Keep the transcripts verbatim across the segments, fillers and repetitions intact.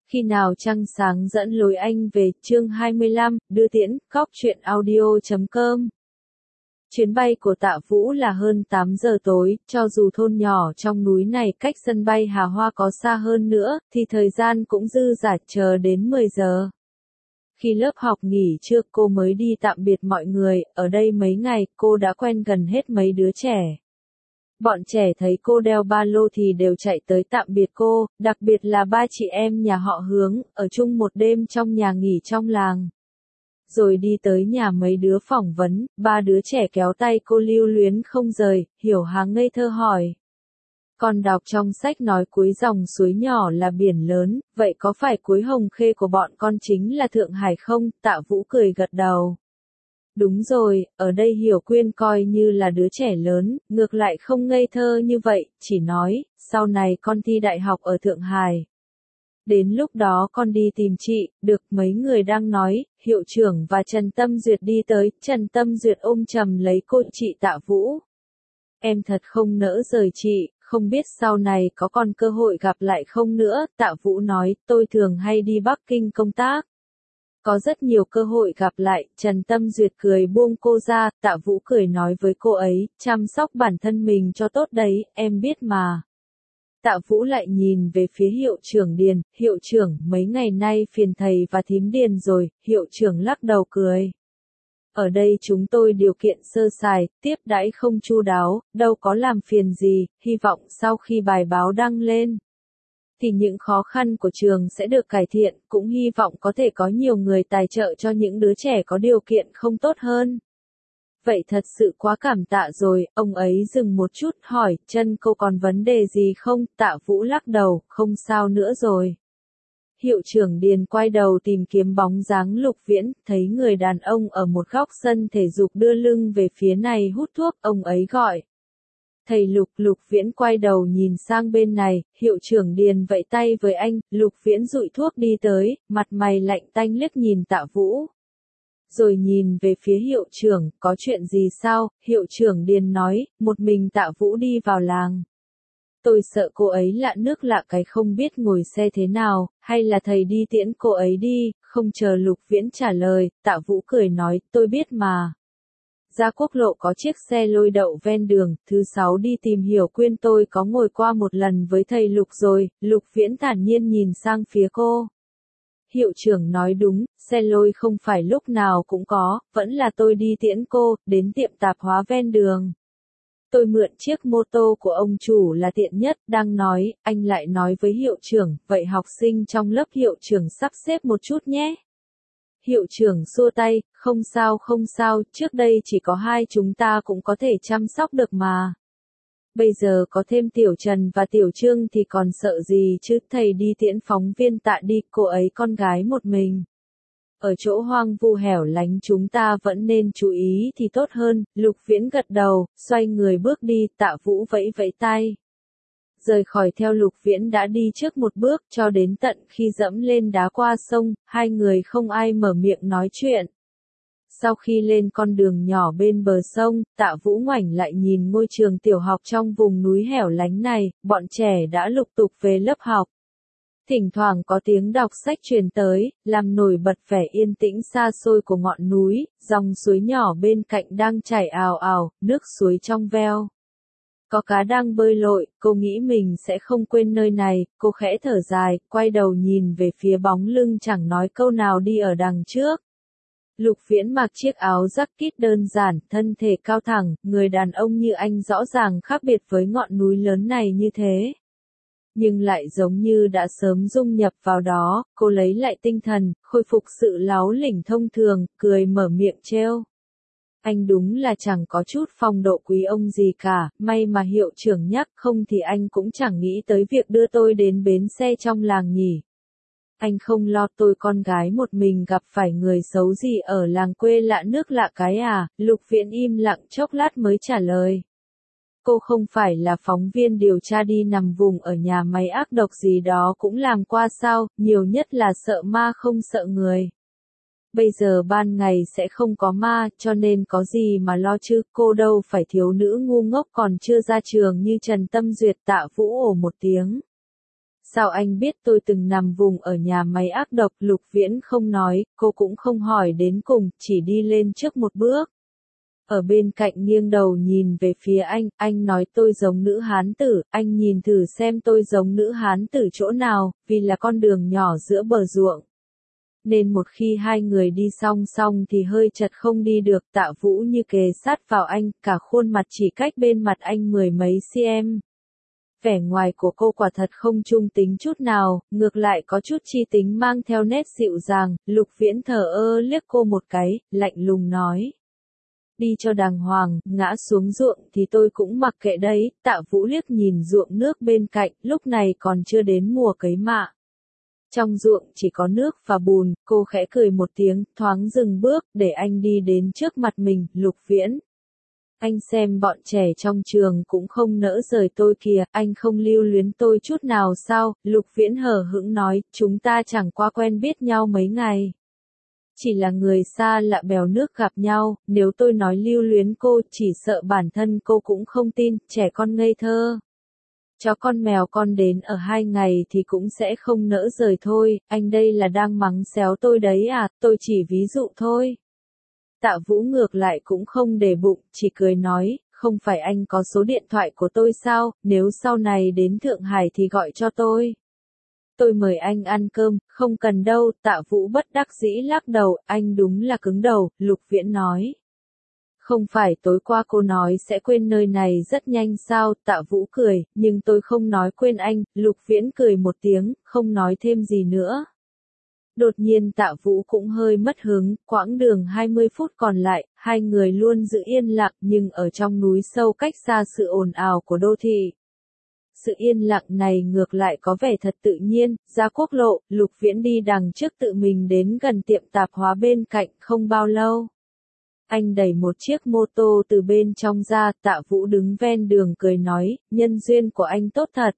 Khi nào trăng sáng dẫn lối anh về, chương hai mươi lăm, đưa tiễn, cóc truyện audio chấm com. Chuyến bay của Tạ Vũ là hơn tám giờ tối, cho dù thôn nhỏ trong núi này cách sân bay Hà Hoa có xa hơn nữa, thì thời gian cũng dư dả chờ đến mười giờ. Khi lớp học nghỉ trưa cô mới đi tạm biệt mọi người, ở đây mấy ngày cô đã quen gần hết mấy đứa trẻ. Bọn trẻ thấy cô đeo ba lô thì đều chạy tới tạm biệt cô, đặc biệt là ba chị em nhà họ Hướng, ở chung một đêm trong nhà nghỉ trong làng. Rồi đi tới nhà mấy đứa phỏng vấn, ba đứa trẻ kéo tay cô lưu luyến không rời, Hiểu Hàng ngây thơ hỏi. Con đọc trong sách nói cuối dòng suối nhỏ là biển lớn, vậy có phải cuối Hồng Khê của bọn con chính là Thượng Hải không? Tạ Vũ cười gật đầu. Đúng rồi, ở đây Hiểu Quyên coi như là đứa trẻ lớn, ngược lại không ngây thơ như vậy, chỉ nói, sau này con thi đại học ở Thượng Hải. Đến lúc đó con đi tìm chị, được mấy người đang nói, hiệu trưởng và Trần Tâm Duyệt đi tới, Trần Tâm Duyệt ôm chầm lấy cô chị Tạ Vũ. Em thật không nỡ rời chị, không biết sau này có còn cơ hội gặp lại không nữa, Tạ Vũ nói, tôi thường hay đi Bắc Kinh công tác. Có rất nhiều cơ hội gặp lại, Trần Tâm Duyệt cười buông cô ra, Tạ Vũ cười nói với cô ấy, chăm sóc bản thân mình cho tốt đấy, em biết mà. Tạ Vũ lại nhìn về phía hiệu trưởng Điền, hiệu trưởng, mấy ngày nay phiền thầy và thím Điền rồi, hiệu trưởng lắc đầu cười. Ở đây chúng tôi điều kiện sơ sài, tiếp đãi không chu đáo, đâu có làm phiền gì, hy vọng sau khi bài báo đăng lên thì những khó khăn của trường sẽ được cải thiện, cũng hy vọng có thể có nhiều người tài trợ cho những đứa trẻ có điều kiện không tốt hơn. Vậy thật sự quá cảm tạ rồi, ông ấy dừng một chút hỏi, chân cô còn vấn đề gì không? Tạ Vũ lắc đầu, không sao nữa rồi. Hiệu trưởng Điền quay đầu tìm kiếm bóng dáng Lục Viễn, thấy người đàn ông ở một góc sân thể dục đưa lưng về phía này hút thuốc, ông ấy gọi. Thầy Lục, Lục Viễn quay đầu nhìn sang bên này, hiệu trưởng Điền vẫy tay với anh, Lục Viễn dụi thuốc đi tới, mặt mày lạnh tanh liếc nhìn Tạ Vũ. Rồi nhìn về phía hiệu trưởng, có chuyện gì sao? Hiệu trưởng Điền nói, một mình Tạ Vũ đi vào làng. Tôi sợ cô ấy lạ nước lạ cái không biết ngồi xe thế nào, hay là thầy đi tiễn cô ấy đi, không chờ Lục Viễn trả lời, Tạ Vũ cười nói, tôi biết mà. Ra quốc lộ có chiếc xe lôi đậu ven đường, thứ sáu đi tìm Hiểu Quyên tôi có ngồi qua một lần với thầy Lục rồi, Lục Viễn thản nhiên nhìn sang phía cô. Hiệu trưởng nói đúng, xe lôi không phải lúc nào cũng có, vẫn là tôi đi tiễn cô, đến tiệm tạp hóa ven đường. Tôi mượn chiếc mô tô của ông chủ là tiện nhất, đang nói, anh lại nói với hiệu trưởng, vậy học sinh trong lớp hiệu trưởng sắp xếp một chút nhé. Hiệu trưởng xua tay, không sao không sao, trước đây chỉ có hai chúng ta cũng có thể chăm sóc được mà. Bây giờ có thêm Tiểu Trần và Tiểu Trương thì còn sợ gì chứ, thầy đi tiễn phóng viên Tạ đi, cô ấy con gái một mình. Ở chỗ hoang vu hẻo lánh chúng ta vẫn nên chú ý thì tốt hơn, Lục Viễn gật đầu, xoay người bước đi, Tạ Vũ vẫy vẫy tay. Rời khỏi theo Lục Viễn đã đi trước một bước, cho đến tận khi dẫm lên đá qua sông, hai người không ai mở miệng nói chuyện. Sau khi lên con đường nhỏ bên bờ sông, Tạ Vũ ngoảnh lại nhìn ngôi trường tiểu học trong vùng núi hẻo lánh này, bọn trẻ đã lục tục về lớp học. Thỉnh thoảng có tiếng đọc sách truyền tới, làm nổi bật vẻ yên tĩnh xa xôi của ngọn núi, dòng suối nhỏ bên cạnh đang chảy ào ào, nước suối trong veo. Có cá đang bơi lội, cô nghĩ mình sẽ không quên nơi này, cô khẽ thở dài, quay đầu nhìn về phía bóng lưng chẳng nói câu nào đi ở đằng trước. Lục Viễn mặc chiếc áo jacket đơn giản, thân thể cao thẳng, người đàn ông như anh rõ ràng khác biệt với ngọn núi lớn này như thế. Nhưng lại giống như đã sớm dung nhập vào đó, cô lấy lại tinh thần, khôi phục sự láo lỉnh thông thường, cười mở miệng trêu. Anh đúng là chẳng có chút phong độ quý ông gì cả, may mà hiệu trưởng nhắc, không thì anh cũng chẳng nghĩ tới việc đưa tôi đến bến xe trong làng nhỉ. Anh không lo tôi con gái một mình gặp phải người xấu gì ở làng quê lạ nước lạ cái à, Lục Viễn im lặng chốc lát mới trả lời. Cô không phải là phóng viên điều tra đi nằm vùng ở nhà máy ác độc gì đó cũng làm qua sao, nhiều nhất là sợ ma không sợ người. Bây giờ ban ngày sẽ không có ma, cho nên có gì mà lo chứ, cô đâu phải thiếu nữ ngu ngốc còn chưa ra trường như Trần Tâm Duyệt. Tạ Vũ ồ một tiếng. Sao anh biết tôi từng nằm vùng ở nhà máy ác độc? Lục Viễn không nói, cô cũng không hỏi đến cùng, chỉ đi lên trước một bước. Ở bên cạnh nghiêng đầu nhìn về phía anh, anh nói tôi giống nữ hán tử, anh nhìn thử xem tôi giống nữ hán tử chỗ nào, vì là con đường nhỏ giữa bờ ruộng. Nên một khi hai người đi song song thì hơi chật không đi được. Tạ Vũ như kề sát vào anh, cả khuôn mặt chỉ cách bên mặt anh mười mấy cm. Vẻ ngoài của cô quả thật không trung tính chút nào, ngược lại có chút chi tính mang theo nét dịu dàng. Lục Viễn thờ ơ liếc cô một cái, lạnh lùng nói. Đi cho đàng hoàng, ngã xuống ruộng thì tôi cũng mặc kệ đấy. Tạ Vũ liếc nhìn ruộng nước bên cạnh, lúc này còn chưa đến mùa cấy mạ. Trong ruộng chỉ có nước và bùn, cô khẽ cười một tiếng, thoáng dừng bước, để anh đi đến trước mặt mình. Lục Viễn. Anh xem bọn trẻ trong trường cũng không nỡ rời tôi kìa, anh không lưu luyến tôi chút nào sao? Lục Viễn hờ hững nói, chúng ta chẳng qua quen biết nhau mấy ngày. Chỉ là người xa lạ bèo nước gặp nhau, nếu tôi nói lưu luyến cô, chỉ sợ bản thân cô cũng không tin, trẻ con ngây thơ. Chó con mèo con đến ở hai ngày thì cũng sẽ không nỡ rời thôi, anh đây là đang mắng xéo tôi đấy à, tôi chỉ ví dụ thôi. Tạ Vũ ngược lại cũng không để bụng, chỉ cười nói, không phải anh có số điện thoại của tôi sao, nếu sau này đến Thượng Hải thì gọi cho tôi. Tôi mời anh ăn cơm, không cần đâu. Tạ Vũ bất đắc dĩ lắc đầu, anh đúng là cứng đầu. Lục Viễn nói. Không phải tối qua cô nói sẽ quên nơi này rất nhanh sao? Tạ Vũ cười, nhưng tôi không nói quên anh. Lục Viễn cười một tiếng, không nói thêm gì nữa. Đột nhiên Tạ Vũ cũng hơi mất hứng, quãng đường hai mươi phút còn lại, hai người luôn giữ yên lặng nhưng ở trong núi sâu cách xa sự ồn ào của đô thị. Sự yên lặng này ngược lại có vẻ thật tự nhiên. Ra quốc lộ, Lục Viễn đi đằng trước tự mình đến gần tiệm tạp hóa bên cạnh. Không bao lâu, anh đẩy một chiếc mô tô từ bên trong ra. Tạ Vũ đứng ven đường cười nói, nhân duyên của anh tốt thật.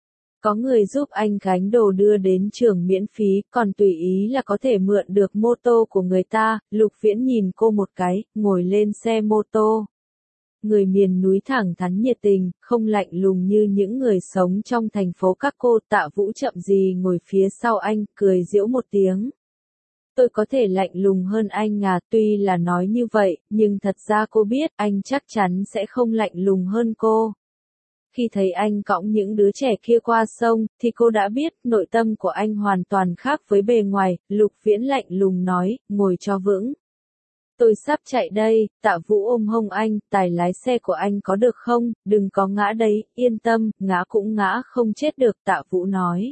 Có người giúp anh gánh đồ đưa đến trường miễn phí, còn tùy ý là có thể mượn được mô tô của người ta. Lục Viễn nhìn cô một cái, ngồi lên xe mô tô. Người miền núi thẳng thắn nhiệt tình, không lạnh lùng như những người sống trong thành phố các cô. Tạ Vũ chậm gì ngồi phía sau anh, cười giễu một tiếng. Tôi có thể lạnh lùng hơn anh à, tuy là nói như vậy, nhưng thật ra cô biết, anh chắc chắn sẽ không lạnh lùng hơn cô. Khi thấy anh cõng những đứa trẻ kia qua sông, thì cô đã biết, nội tâm của anh hoàn toàn khác với bề ngoài. Lục Viễn lạnh lùng nói, ngồi cho vững. Tôi sắp chạy đây. Tạ Vũ ôm hông anh, tài lái xe của anh có được không, đừng có ngã đấy, yên tâm, ngã cũng ngã không chết được. Tạ Vũ nói.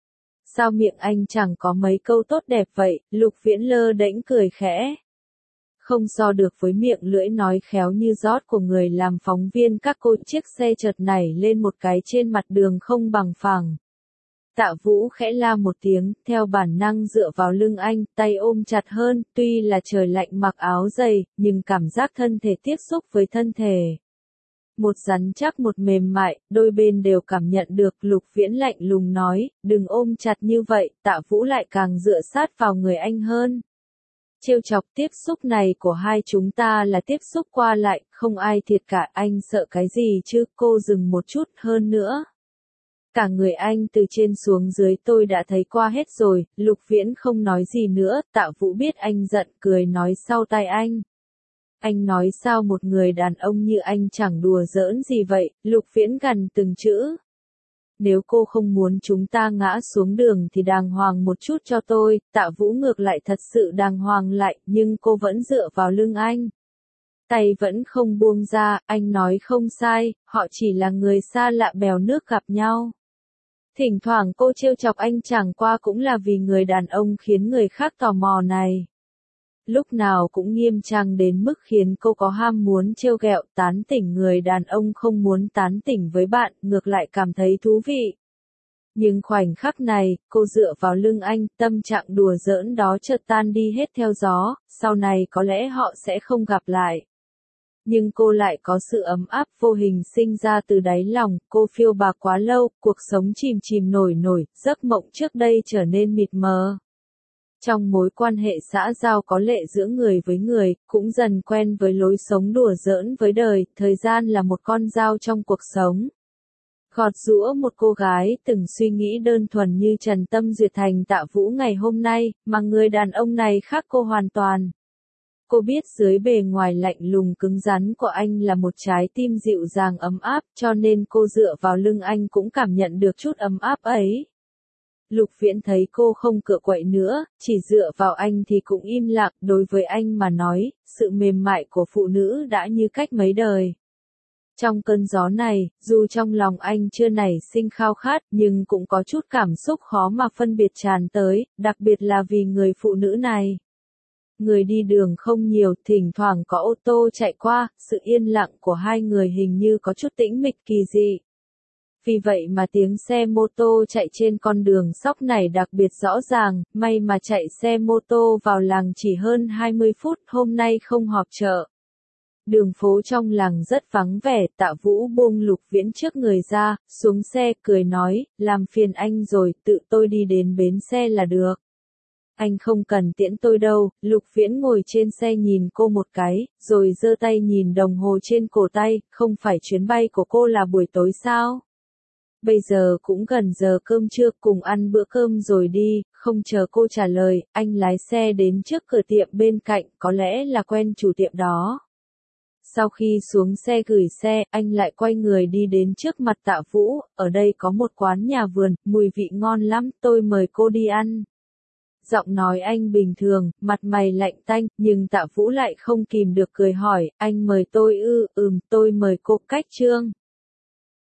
Sao miệng anh chẳng có mấy câu tốt đẹp vậy? Lục Viễn lơ đễnh cười khẽ. Không so được với miệng lưỡi nói khéo như rót của người làm phóng viên các cô. Chiếc xe chợt nảy lên một cái trên mặt đường không bằng phẳng. Tạ Vũ khẽ la một tiếng, theo bản năng dựa vào lưng anh, tay ôm chặt hơn, tuy là trời lạnh mặc áo dày, nhưng cảm giác thân thể tiếp xúc với thân thể. Một rắn chắc một mềm mại, đôi bên đều cảm nhận được. Lục Viễn lạnh lùng nói, đừng ôm chặt như vậy. Tạ Vũ lại càng dựa sát vào người anh hơn. Trêu chọc tiếp xúc này của hai chúng ta là tiếp xúc qua lại, không ai thiệt cả, anh sợ cái gì chứ? Cô dừng một chút hơn nữa. Cả người anh từ trên xuống dưới tôi đã thấy qua hết rồi. Lục Viễn không nói gì nữa. Tạ Vũ biết anh giận, cười nói sau tai anh. Anh nói sao một người đàn ông như anh chẳng đùa giỡn gì vậy? Lục Viễn gằn từng chữ. Nếu cô không muốn chúng ta ngã xuống đường thì đàng hoàng một chút cho tôi. Tạ Vũ ngược lại thật sự đàng hoàng lại, nhưng cô vẫn dựa vào lưng anh. Tay vẫn không buông ra, anh nói không sai, họ chỉ là người xa lạ bèo nước gặp nhau. Thỉnh thoảng cô trêu chọc anh chẳng qua cũng là vì người đàn ông khiến người khác tò mò này. Lúc nào cũng nghiêm trang đến mức khiến cô có ham muốn trêu ghẹo, tán tỉnh người đàn ông không muốn tán tỉnh với bạn, ngược lại cảm thấy thú vị. Nhưng khoảnh khắc này, cô dựa vào lưng anh, tâm trạng đùa giỡn đó chợt tan đi hết theo gió, sau này có lẽ họ sẽ không gặp lại. Nhưng cô lại có sự ấm áp vô hình sinh ra từ đáy lòng. Cô phiêu bạc quá lâu, cuộc sống chìm chìm nổi nổi, giấc mộng trước đây trở nên mịt mờ. Trong mối quan hệ xã giao có lệ giữa người với người, cũng dần quen với lối sống đùa giỡn với đời. Thời gian là một con dao trong cuộc sống. Gọt giũa một cô gái từng suy nghĩ đơn thuần như Trần Tâm Duyệt thành Tạ Vũ ngày hôm nay, mà người đàn ông này khác cô hoàn toàn. Cô biết dưới bề ngoài lạnh lùng cứng rắn của anh là một trái tim dịu dàng ấm áp, cho nên cô dựa vào lưng anh cũng cảm nhận được chút ấm áp ấy. Lục Viễn thấy cô không cựa quậy nữa, chỉ dựa vào anh thì cũng im lặng, đối với anh mà nói, sự mềm mại của phụ nữ đã như cách mấy đời. Trong cơn gió này, dù trong lòng anh chưa nảy sinh khao khát, nhưng cũng có chút cảm xúc khó mà phân biệt tràn tới, đặc biệt là vì người phụ nữ này. Người đi đường không nhiều, thỉnh thoảng có ô tô chạy qua, sự yên lặng của hai người hình như có chút tĩnh mịch kỳ dị. Vì vậy mà tiếng xe mô tô chạy trên con đường sóc này đặc biệt rõ ràng, may mà chạy xe mô tô vào làng chỉ hơn hai mươi phút, hôm nay không họp chợ. Đường phố trong làng rất vắng vẻ, Tạ Vũ buông Lục Viễn trước người ra, xuống xe cười nói, làm phiền anh rồi, tự tôi đi đến bến xe là được. Anh không cần tiễn tôi đâu. Lục Viễn ngồi trên xe nhìn cô một cái, rồi giơ tay nhìn đồng hồ trên cổ tay, không phải chuyến bay của cô là buổi tối sao? Bây giờ cũng gần giờ cơm trưa, cùng ăn bữa cơm rồi đi. Không chờ cô trả lời, anh lái xe đến trước cửa tiệm bên cạnh, có lẽ là quen chủ tiệm đó. Sau khi xuống xe gửi xe, anh lại quay người đi đến trước mặt Tạ Vũ, ở đây có một quán nhà vườn, mùi vị ngon lắm, tôi mời cô đi ăn. Giọng nói anh bình thường, mặt mày lạnh tanh, nhưng Tạ Vũ lại không kìm được cười hỏi, anh mời tôi ư? Ừm, tôi mời cô. Cách Trương